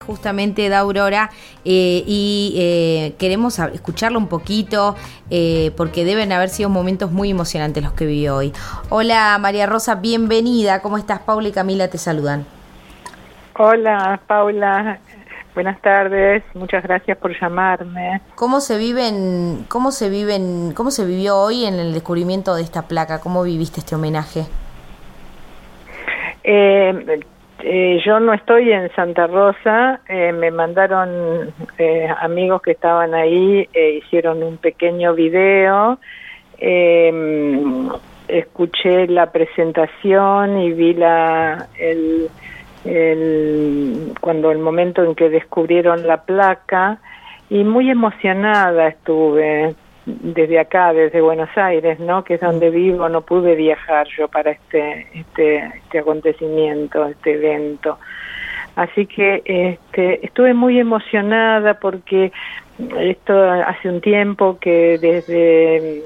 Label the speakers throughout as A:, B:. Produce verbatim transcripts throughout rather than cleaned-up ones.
A: Justamente da Aurora eh, y eh, queremos escucharlo un poquito eh, porque deben haber sido momentos muy emocionantes los que vivió hoy. Hola María Rosa, bienvenida. ¿Cómo estás? Paula y Camila te saludan.
B: Hola Paula, buenas tardes. Muchas gracias por llamarme.
A: ¿Cómo se viven, cómo se viven, cómo se vivió hoy en el descubrimiento de esta placa? ¿Cómo viviste este homenaje?
B: Eh, Eh, yo no estoy en Santa Rosa, eh, me mandaron eh, amigos que estaban ahí, eh, hicieron un pequeño video, eh, escuché la presentación y vi la el, el cuando el momento en que descubrieron la placa y muy emocionada estuve. Desde acá, desde Buenos Aires, ¿no? Que es donde vivo, no pude viajar yo para este este este acontecimiento, este evento. Así que este estuve muy emocionada porque esto hace un tiempo que desde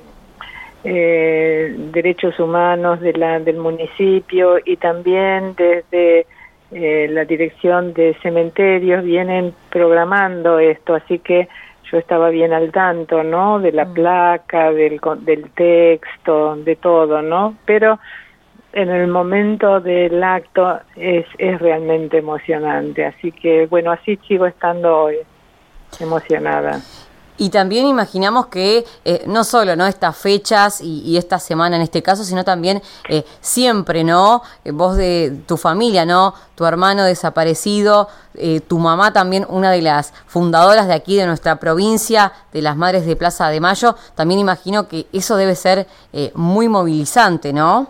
B: eh, Derechos Humanos de la del municipio y también desde eh, la Dirección de Cementerios vienen programando esto, así que yo estaba bien al tanto, ¿no? De la placa, del, del texto, de todo, ¿no? Pero en el momento del acto es, es realmente emocionante. Así que, bueno, así sigo estando hoy, emocionada.
C: Y también imaginamos que eh, no solo no estas fechas y, y esta semana en este caso, sino también eh, siempre, ¿no? Eh, vos de tu familia, ¿no? Tu hermano desaparecido, eh, tu mamá también, una de las fundadoras de aquí de nuestra provincia, de las Madres de Plaza de Mayo, también imagino que eso debe ser eh, muy movilizante, ¿no?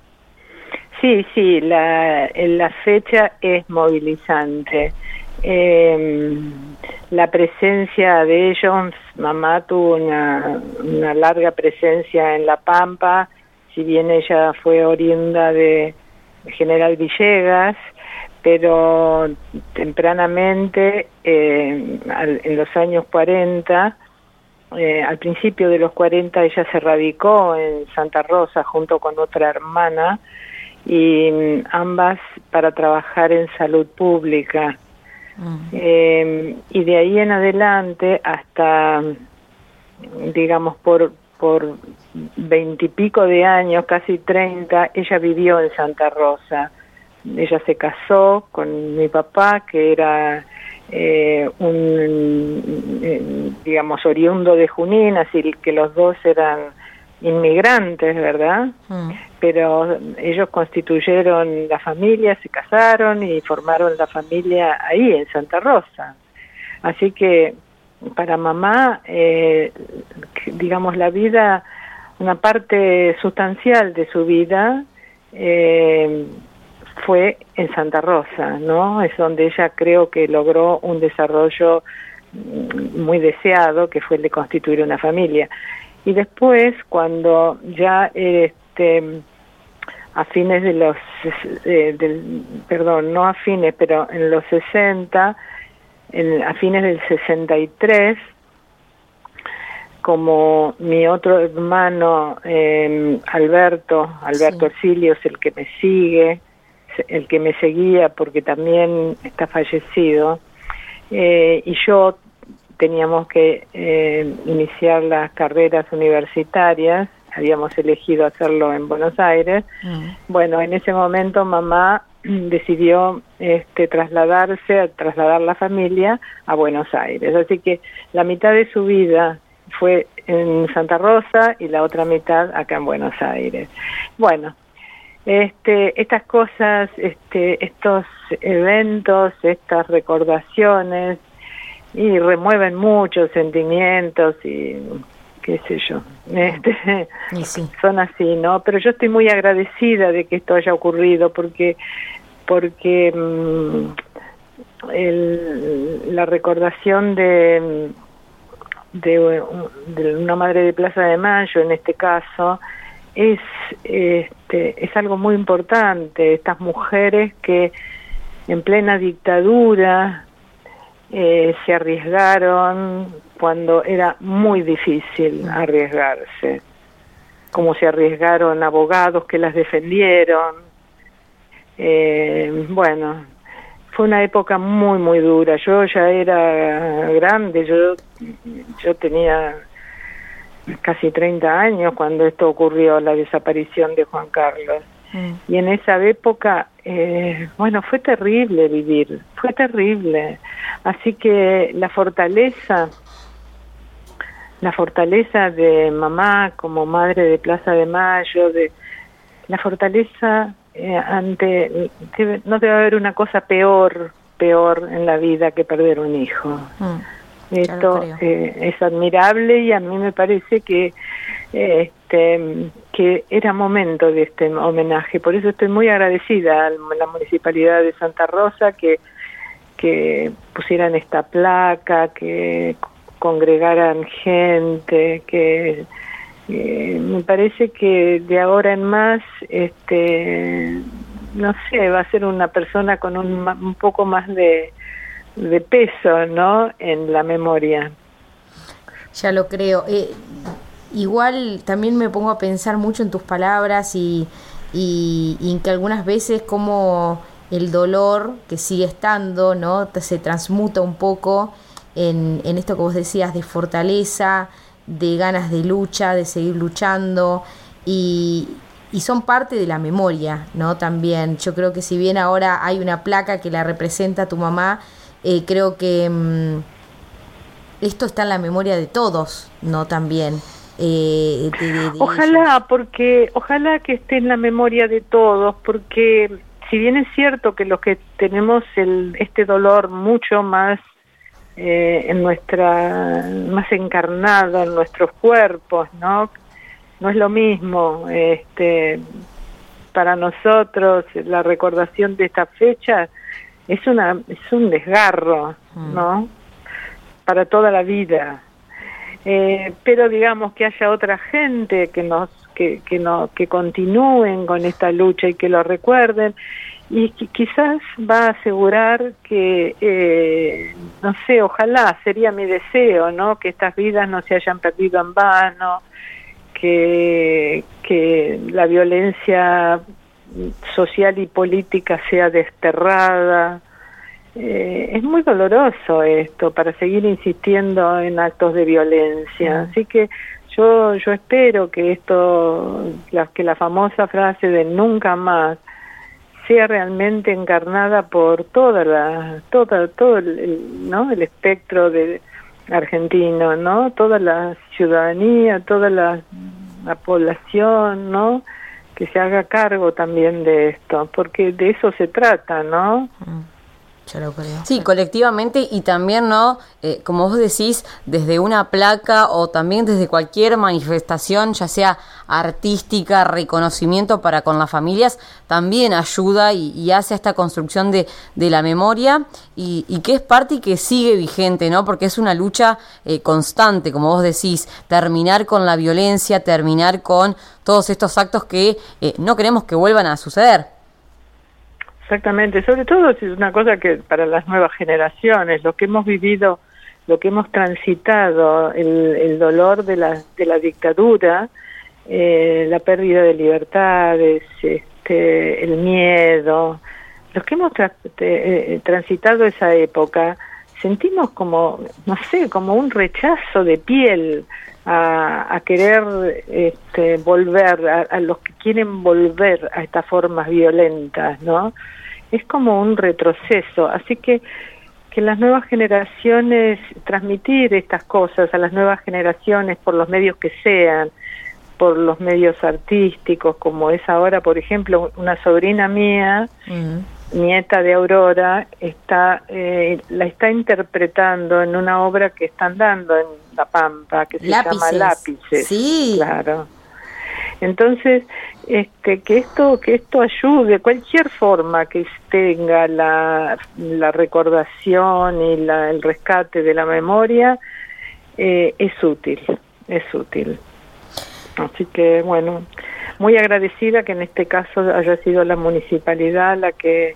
B: Sí, sí, la, la fecha es movilizante. Eh, la presencia de ellos, mamá tuvo una, una larga presencia en La Pampa, si bien ella fue oriunda de General Villegas, pero tempranamente, eh, al, en los años cuarenta, eh, al principio de los cuarenta ella se radicó en Santa Rosa junto con otra hermana, y ambas para trabajar en salud pública. Eh, y de ahí en adelante hasta, digamos, por por veintipico de años, casi treinta, ella vivió en Santa Rosa. Ella se casó con mi papá, que era eh, un, eh, digamos, oriundo de Junín, así que los dos eran inmigrantes, ¿verdad? Mm. Pero ellos constituyeron la familia, se casaron y formaron la familia ahí, en Santa Rosa. Así que para mamá, eh, digamos, la vida, una parte sustancial de su vida eh, fue en Santa Rosa, ¿no? Es donde ella creo que logró un desarrollo muy deseado, que fue el de constituir una familia. Y después, cuando ya, este, a fines de los, eh, del, perdón, no a fines, pero en los sesenta, en, a fines del sesenta y tres, como mi otro hermano, eh, Alberto, Alberto Ercilio es el que me sigue, el que me seguía porque también está fallecido, eh, y yo teníamos que eh, iniciar las carreras universitarias, habíamos elegido hacerlo en Buenos Aires. Mm. Bueno, en ese momento mamá decidió este, trasladarse, trasladar la familia a Buenos Aires, así que la mitad de su vida fue en Santa Rosa y la otra mitad acá en Buenos Aires. Bueno, este, estas cosas, este, estos eventos, estas recordaciones, y remueven muchos sentimientos y qué sé yo, este, y sí. Son así, ¿no? Pero yo estoy muy agradecida de que esto haya ocurrido porque porque mmm, el, la recordación de, de de una madre de Plaza de Mayo en este caso es este es algo muy importante. Estas mujeres que en plena dictadura Eh, se arriesgaron cuando era muy difícil arriesgarse, como se arriesgaron abogados que las defendieron. Eh, bueno, fue una época muy, muy dura. Yo ya era grande, yo, yo tenía casi treinta años cuando esto ocurrió, la desaparición de Juan Carlos. Mm. Y en esa época, eh, bueno, fue terrible vivir, fue terrible. Así que la fortaleza, la fortaleza de mamá como madre de Plaza de Mayo, de la fortaleza eh, ante, debe, no debe haber una cosa peor, peor en la vida que perder un hijo. Mm. Esto eh, es admirable y a mí me parece que eh, este que era momento de este homenaje. Por eso estoy muy agradecida a la Municipalidad de Santa Rosa que, que pusieran esta placa, que congregaran gente, que eh, me parece que de ahora en más, este no sé, va a ser una persona con un, un poco más de de peso, ¿no?, en la memoria.
A: Ya lo creo. Eh, igual también me pongo a pensar mucho en tus palabras y, y, y en que algunas veces como el dolor que sigue estando, ¿no?, se transmuta un poco en, en esto que vos decías de fortaleza, de ganas de lucha, de seguir luchando y, y son parte de la memoria, ¿no?, también. Yo creo que si bien ahora hay una placa que la representa a tu mamá, Eh, creo que mmm, esto está en la memoria de todos, ¿no? También. Eh, de, de, de
B: ojalá,
A: ellos.
B: porque ojalá que esté en la memoria de todos, porque si bien es cierto que los que tenemos el, este dolor mucho más eh, en nuestra, más encarnado en nuestros cuerpos, ¿no? No es lo mismo, este, para nosotros la recordación de esta fecha es una es un desgarro, ¿no?, para toda la vida. Eh, pero digamos que haya otra gente que nos que que no que continúen con esta lucha y que lo recuerden y que quizás va a asegurar que eh, no sé, ojalá, sería mi deseo, ¿no?, que estas vidas no se hayan perdido en vano, que que la violencia social y política sea desterrada. Eh, es muy doloroso esto para seguir insistiendo en actos de violencia. Así que yo yo espero que esto, la, que la famosa frase de nunca más sea realmente encarnada por toda la toda todo el, el, ¿no?, el espectro de argentino, ¿no?, toda la ciudadanía, toda la, la población, ¿no?, que se haga cargo también de esto, porque de eso se trata, ¿no?
C: Yo lo creo. Sí, colectivamente y también, ¿no?, eh, como vos decís, desde una placa o también desde cualquier manifestación, ya sea artística, reconocimiento para con las familias, también ayuda y, y hace esta construcción de, de la memoria y, y que es parte y que sigue vigente, ¿no?, porque es una lucha eh, constante, como vos decís, terminar con la violencia, terminar con todos estos actos que eh, no queremos que vuelvan a suceder.
B: Exactamente, sobre todo es una cosa que para las nuevas generaciones, lo que hemos vivido, lo que hemos transitado, el, el dolor de la, de la dictadura, eh, la pérdida de libertades, este, el miedo, los que hemos tra eh, transitado esa época, sentimos como, no sé, como un rechazo de piel a, a querer este, volver, a, a los que quieren volver a estas formas violentas, ¿no? Es como un retroceso, así que que las nuevas generaciones, transmitir estas cosas a las nuevas generaciones por los medios que sean, por los medios artísticos, como es ahora, por ejemplo, una sobrina mía, uh-huh. nieta de Aurora, está eh, la está interpretando en una obra que están dando en La Pampa, que se
A: Lápices.
B: llama Lápices.
A: Sí.
B: Claro. Entonces, este, que esto que esto ayude, cualquier forma que tenga la, la recordación y la, el rescate de la memoria, eh, es útil, es útil. Así que, bueno, muy agradecida que en este caso haya sido la municipalidad la que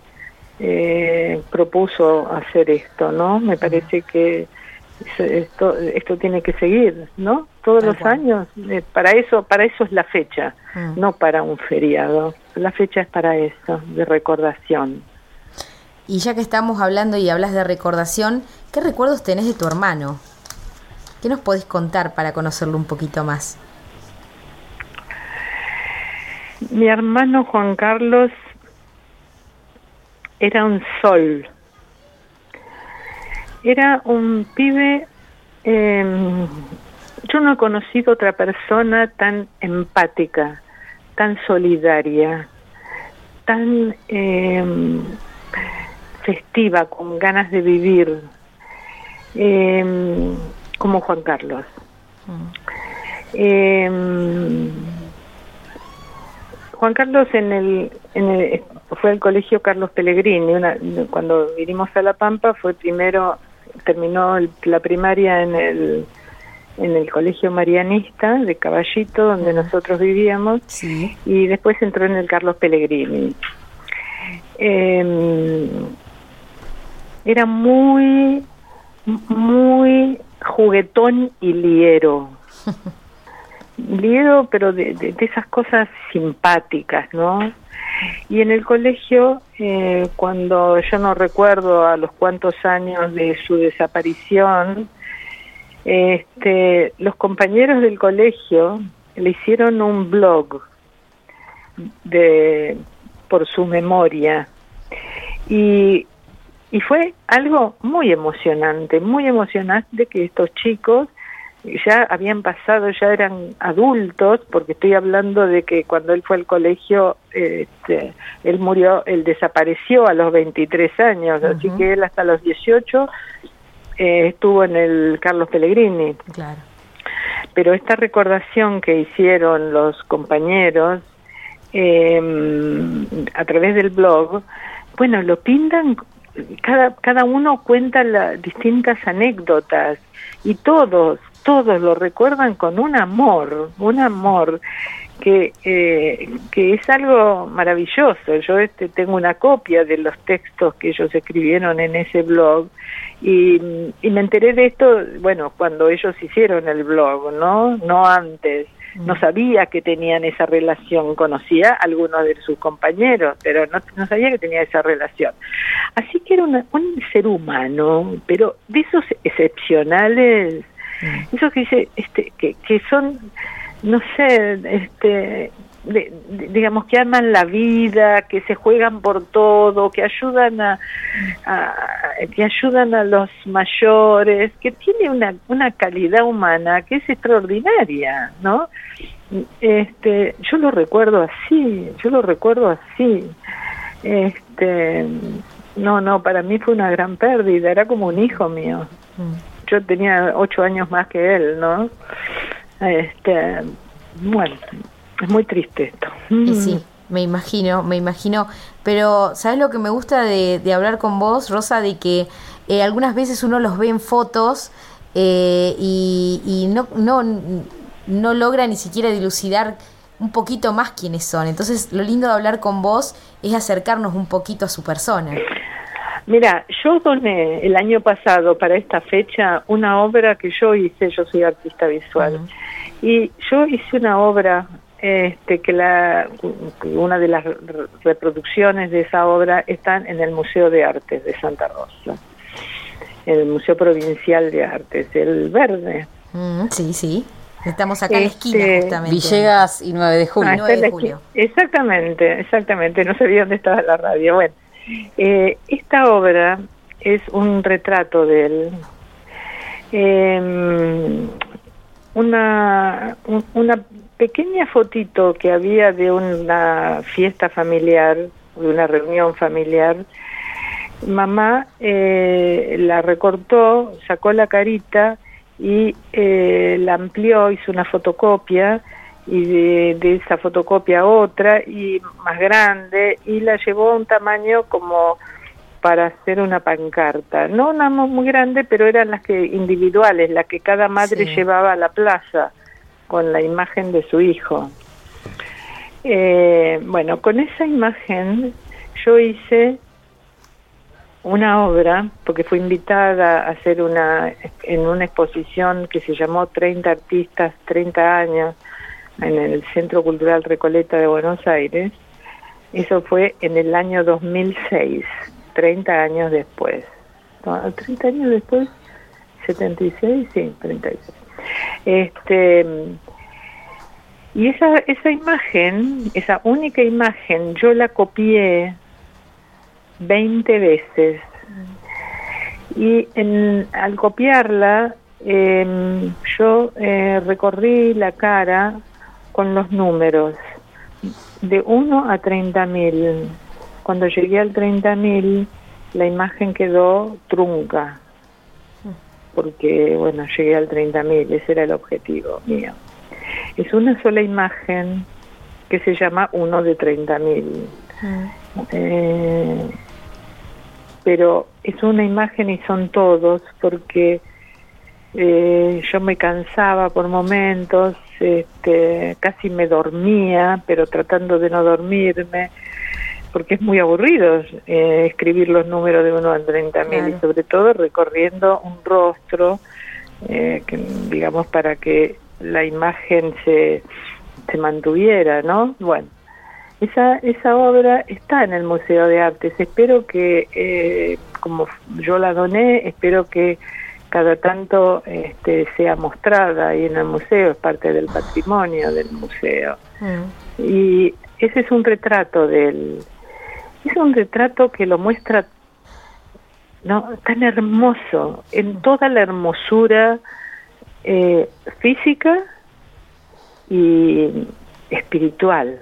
B: eh, propuso hacer esto, ¿no? Me parece que esto esto tiene que seguir, ¿no? Todos los años, eh, para eso para eso es la fecha, no para un feriado. La fecha es para eso, de recordación.
A: Y ya que estamos hablando y hablas de recordación, ¿qué recuerdos tenés de tu hermano? ¿Qué nos podés contar para conocerlo un poquito más?
B: Mi hermano Juan Carlos era un sol. Era un pibe... Eh, yo no he conocido otra persona tan empática, tan solidaria, tan eh, festiva, con ganas de vivir, eh, como Juan Carlos. Mm. Eh, Juan Carlos en el, en el fue al colegio Carlos Pellegrini. Una, cuando vinimos a La Pampa fue primero, terminó el, la primaria en el en el colegio marianista de Caballito, donde nosotros vivíamos,
A: sí.
B: Y después entró en el Carlos Pellegrini. Eh, era muy, muy juguetón y liero. Liero, pero de, de, de esas cosas simpáticas, ¿no? Y en el colegio, eh, cuando yo no recuerdo a los cuantos años de su desaparición, este, los compañeros del colegio le hicieron un blog de por su memoria y, y fue algo muy emocionante, muy emocionante que estos chicos ya habían pasado, ya eran adultos, porque estoy hablando de que cuando él fue al colegio, este, él murió, él desapareció a los veintitrés años, uh-huh. Así que él hasta los dieciocho eh, estuvo en el Carlos Pellegrini.
A: Claro.
B: Pero esta recordación que hicieron los compañeros eh, a través del blog, bueno, lo pintan, cada, cada uno cuenta las distintas anécdotas y todos, todos lo recuerdan con un amor, un amor que eh, que es algo maravilloso. Yo este tengo una copia de los textos que ellos escribieron en ese blog y, y me enteré de esto, bueno, cuando ellos hicieron el blog, ¿no? No antes. No sabía que tenían esa relación, conocía a algunos de sus compañeros, pero no, no sabía que tenía esa relación. Así que era una, un ser humano, pero de esos excepcionales, mm. esos que dice, este, que, que son, no sé, este, de, de, digamos que aman la vida, que se juegan por todo, que ayudan a, a que ayudan a los mayores, que tiene una una calidad humana que es extraordinaria, ¿no? Este, yo lo recuerdo así, yo lo recuerdo así. Este, no, no, para mí fue una gran pérdida, era como un hijo mío. Yo tenía ocho años más que él, ¿no? Este, bueno, es muy triste esto.
A: Y sí, me imagino, me imagino. Pero, ¿sabes lo que me gusta de, de hablar con vos, Rosa? De que eh, algunas veces uno los ve en fotos eh, y, y no, no, no logra ni siquiera dilucidar un poquito más quiénes son. Entonces, lo lindo de hablar con vos es acercarnos un poquito a su persona.
B: Mira, yo doné el año pasado para esta fecha una obra que yo hice, yo soy artista visual, uh-huh. Y yo hice una obra este que la una de las reproducciones de esa obra están en el Museo de Artes de Santa Rosa, el Museo Provincial de Artes, el Verde.
A: Mm, sí, sí. Estamos acá en la
B: este,
A: esquina, justamente.
C: Villegas y nueve de julio.
B: Ah,
A: nueve de julio.
B: Exactamente, exactamente. No sabía dónde estaba la radio. Bueno, eh, esta obra es un retrato de él. Eh, una, un, una pequeña fotito que había de una fiesta familiar, de una reunión familiar. Mamá eh, la recortó, sacó la carita y eh, la amplió, hizo una fotocopia y de, de esa fotocopia otra y más grande y la llevó a un tamaño como para hacer una pancarta, no una muy grande, pero eran las que individuales, las que cada madre sí. llevaba a la plaza con la imagen de su hijo. Eh, bueno, con esa imagen yo hice una obra, porque fui invitada a hacer una en una exposición que se llamó treinta artistas, treinta años, en el Centro Cultural Recoleta de Buenos Aires. Eso fue en el año dos mil seis. treinta años después. No, treinta años después, setenta y seis, sí, treinta y seis. Este, y esa, esa imagen, esa única imagen, yo la copié veinte veces. Y en, al copiarla, eh, yo eh, recorrí la cara con los números de uno a treinta mil. Cuando llegué al treinta mil, la imagen quedó trunca, porque, bueno, llegué al treinta mil, ese era el objetivo mío. Es una sola imagen que se llama uno de treinta mil. Mm. Eh, pero es una imagen y son todos, porque eh, yo me cansaba por momentos, este, casi me dormía, pero tratando de no dormirme, porque es muy aburrido eh, escribir los números de uno a treinta mil, claro. Y sobre todo recorriendo un rostro, eh, que, digamos, para que la imagen se, se mantuviera, ¿no? Bueno, esa, esa obra está en el Museo de Artes. Espero que, eh, como yo la doné, espero que cada tanto este, sea mostrada ahí en el museo, es parte del patrimonio del museo. Mm. Y ese es un retrato del... Es un retrato que lo muestra, no, tan hermoso, en toda la hermosura eh, física y espiritual.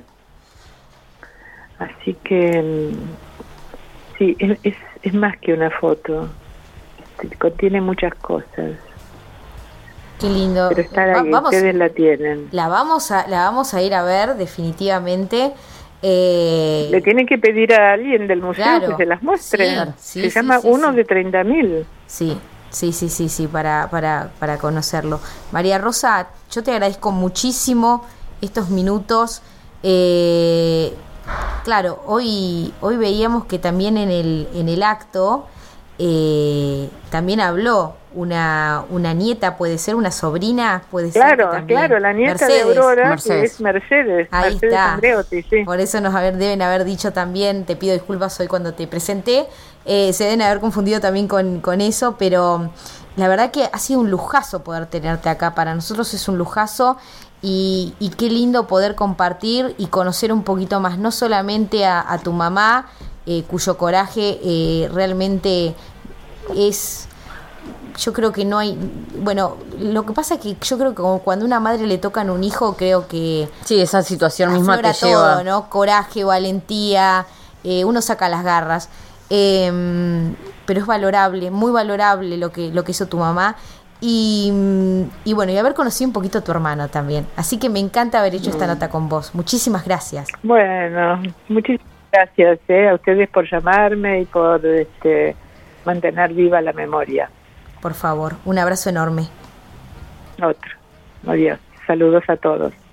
B: Así que sí, es, es, es más que una foto, este, contiene muchas cosas.
A: Qué lindo.
B: Pero estar ahí, vamos, ustedes la tienen.
A: La vamos a, la vamos a ir a ver definitivamente. Eh,
B: Le tienen que pedir a alguien del museo,
A: claro,
B: que se las muestre.
A: Sí, sí,
B: se
A: sí,
B: llama
A: sí,
B: uno
A: sí.
B: de treinta mil.
A: Sí, sí, sí, sí, sí, para, para, para conocerlo. María Rosa, yo te agradezco muchísimo estos minutos. Eh, claro, hoy, hoy veíamos que también en el, en el acto eh, también habló una, una nieta, puede ser una sobrina, puede
B: claro,
A: ser que también.
B: Claro, la nieta
A: Mercedes,
B: de Aurora,
A: Mercedes.
B: Que es Mercedes.
A: Ahí
B: Mercedes
A: está.
B: Andreotti, sí.
A: Por eso nos haber, deben haber dicho también, te pido disculpas hoy cuando te presenté, eh, se deben haber confundido también con, con eso, pero la verdad que ha sido un lujazo poder tenerte acá. Para nosotros es un lujazo. Y, y qué lindo poder compartir y conocer un poquito más, no solamente a, a tu mamá, eh, cuyo coraje eh, realmente es, yo creo que no hay, bueno, lo que pasa es que yo creo que como cuando a una madre le tocan un hijo, creo que
C: sí, esa situación misma te
A: todo,
C: lleva,
A: ¿no? Coraje, valentía, eh, uno saca las garras, eh, pero es valorable, muy valorable lo que lo que hizo tu mamá. Y, y bueno, y haber conocido un poquito a tu hermano también. Así que me encanta haber hecho esta nota con vos. Muchísimas gracias.
B: Bueno, muchísimas gracias eh, a ustedes por llamarme y por este, mantener viva la memoria.
A: Por favor, un abrazo enorme.
B: Otro. Adiós. Saludos a todos.